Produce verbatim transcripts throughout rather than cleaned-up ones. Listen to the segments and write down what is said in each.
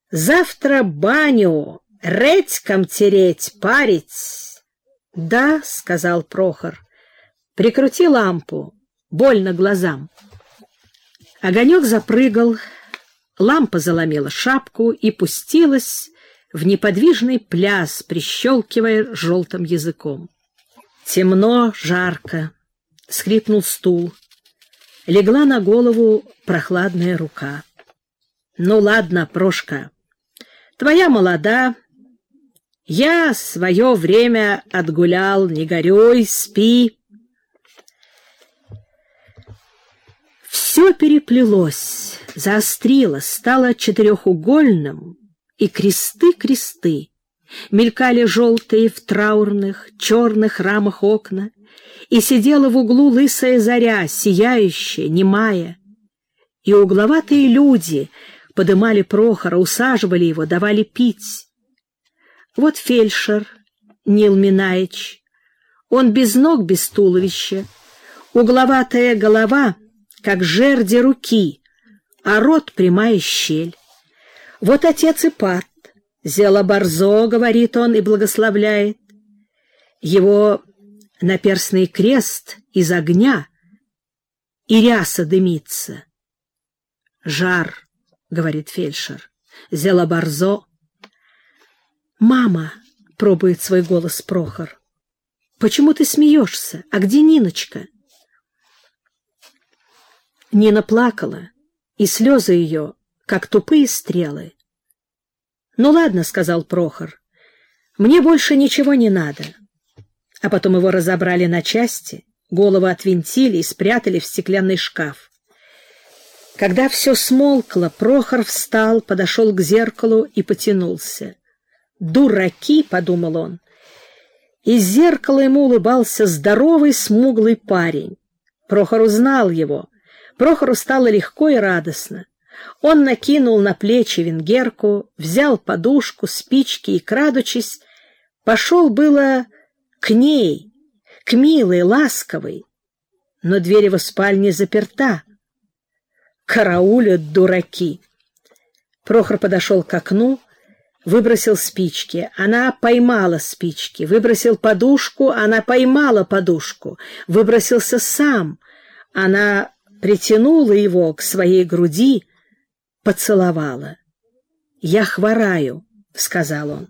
Завтра баню, редьком тереть, парить. — Да, — сказал Прохор, — прикрути лампу, больно глазам. Огонек запрыгал, лампа заломила шапку и пустилась в неподвижный пляс, прищелкивая желтым языком. Темно, жарко, скрипнул стул. Легла на голову прохладная рука. — Ну ладно, Прошка, твоя молода, я свое время отгулял, не горюй, спи. Все переплелось, заострилось, стало четырехугольным, и кресты-кресты. Мелькали желтые в траурных, черных рамах окна, и сидела в углу лысая заря, сияющая, немая. И угловатые люди подымали Прохора, усаживали его, давали пить. Вот фельдшер Нил Минаич, он без ног, без туловища, угловатая голова, как жерди руки, а рот прямая щель. Вот отец Ипат, «Зело борзо», — говорит он и благословляет. Его наперстный крест из огня, и ряса дымится. «Жар», — говорит фельдшер, «зело борзо». «Мама», — пробует свой голос Прохор, — «почему ты смеешься? А где Ниночка?» Нина плакала, и слезы ее, как тупые стрелы. «Ну ладно», — сказал Прохор, — «мне больше ничего не надо». А потом его разобрали на части, голову отвинтили и спрятали в стеклянный шкаф. Когда все смолкло, Прохор встал, подошел к зеркалу и потянулся. «Дураки», — подумал он. Из зеркала ему улыбался здоровый, смуглый парень. Прохор узнал его. Прохору стало легко и радостно. Он накинул на плечи венгерку, взял подушку, спички и, крадучись, пошел было к ней, к милой, ласковой, но дверь его спальни заперта. Караулят дураки. Прохор подошел к окну, выбросил спички. Она поймала спички. Выбросил подушку, она поймала подушку. Выбросился сам. Она притянула его к своей груди, поцеловала. «Я хвораю», — сказал он.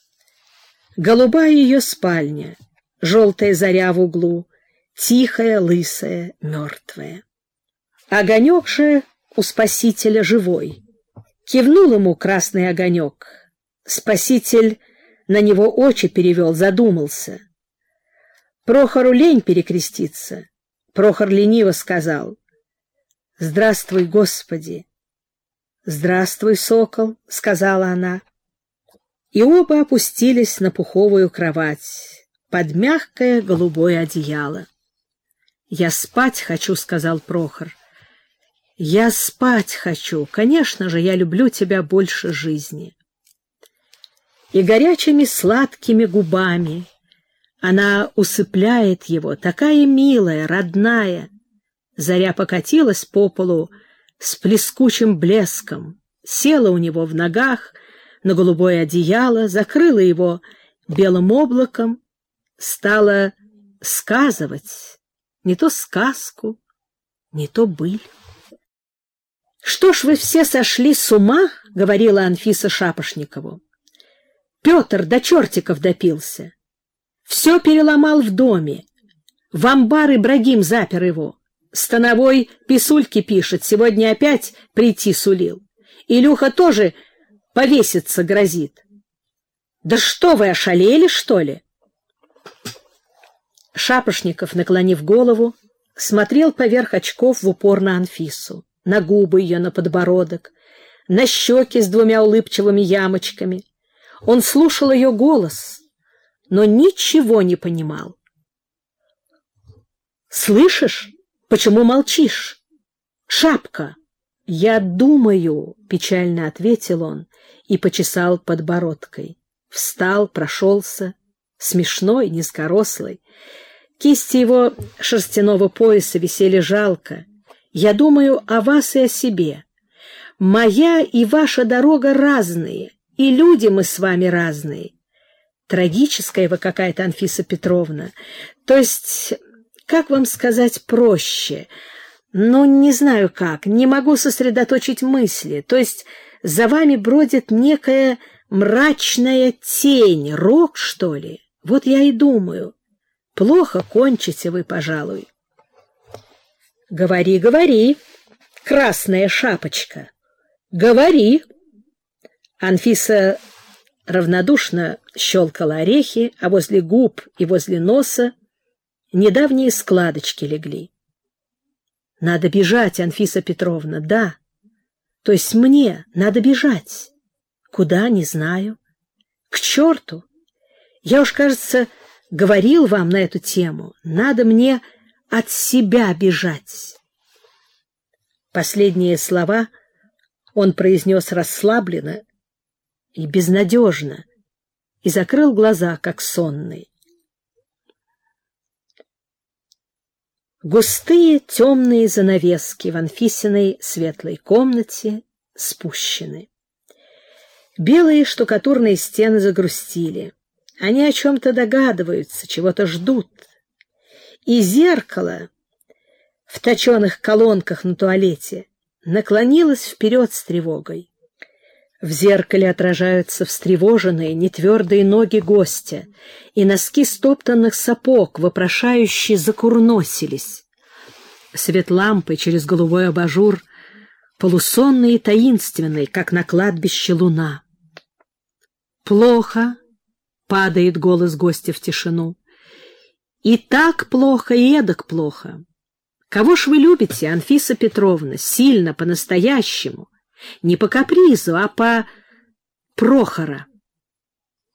Голубая ее спальня, желтая заря в углу, тихая, лысая, мертвая. Огонек же у Спасителя живой. Кивнул ему красный огонек. Спаситель на него очи перевел, задумался. Прохору лень перекреститься. Прохор лениво сказал: «Здравствуй, Господи!» «Здравствуй, сокол», — сказала она. И оба опустились на пуховую кровать, под мягкое голубое одеяло. «Я спать хочу», — сказал Прохор. «Я спать хочу. Конечно же, я люблю тебя больше жизни». И горячими сладкими губами она усыпляет его, такая милая, родная. Заря покатилась по полу с плескучим блеском, села у него в ногах на голубое одеяло, закрыла его белым облаком, стала сказывать не то сказку, не то быль. «Что ж вы все сошли с ума?» — говорила Анфиса Шапошникову. «Петр до чертиков допился. Все переломал в доме. В амбар Ибрагим запер его. Становой писульки пишет, сегодня опять прийти сулил. Илюха тоже повеситься грозит. Да что вы, ошалели, что ли?» Шапошников, наклонив голову, смотрел поверх очков в упор на Анфису, на губы ее, на подбородок, на щеки с двумя улыбчивыми ямочками. Он слушал ее голос, но ничего не понимал. «Слышишь? Почему молчишь? Шапка!» «Я думаю», — печально ответил он и почесал подбородкой. Встал, прошелся, смешной, низкорослый. Кисти его шерстяного пояса висели жалко. «Я думаю о вас и о себе. Моя и ваша дорога разные, и люди мы с вами разные. Трагическая вы какая-то, Анфиса Петровна. То есть, как вам сказать проще? Ну, не знаю как, не могу сосредоточить мысли. То есть, за вами бродит некая мрачная тень, рок, что ли? Вот я и думаю. Плохо кончите вы, пожалуй. Говори, говори, красная шапочка. Говори. Анфиса равнодушно щелкала орехи, а возле губ и возле носа недавние складочки легли. Надо бежать, Анфиса Петровна, да. То есть мне надо бежать. Куда, не знаю. К черту. Я уж, кажется, говорил вам на эту тему. Надо мне от себя бежать. Последние слова он произнес расслабленно и безнадежно и закрыл глаза, как сонный. Густые темные занавески в Анфисиной светлой комнате спущены. Белые штукатурные стены загрустили. Они о чем-то догадываются, чего-то ждут. И зеркало в точеных колонках на туалете наклонилось вперед с тревогой. В зеркале отражаются встревоженные, нетвердые ноги гостя, и носки стоптанных сапог вопрошающе закурносились. Свет лампы через голубой абажур, полусонный и таинственный, как на кладбище луна. «Плохо», — падает голос гостя в тишину. «И так плохо, и эдак плохо. Кого ж вы любите, Анфиса Петровна, сильно, по-настоящему? Не по капризу, а по Прохора».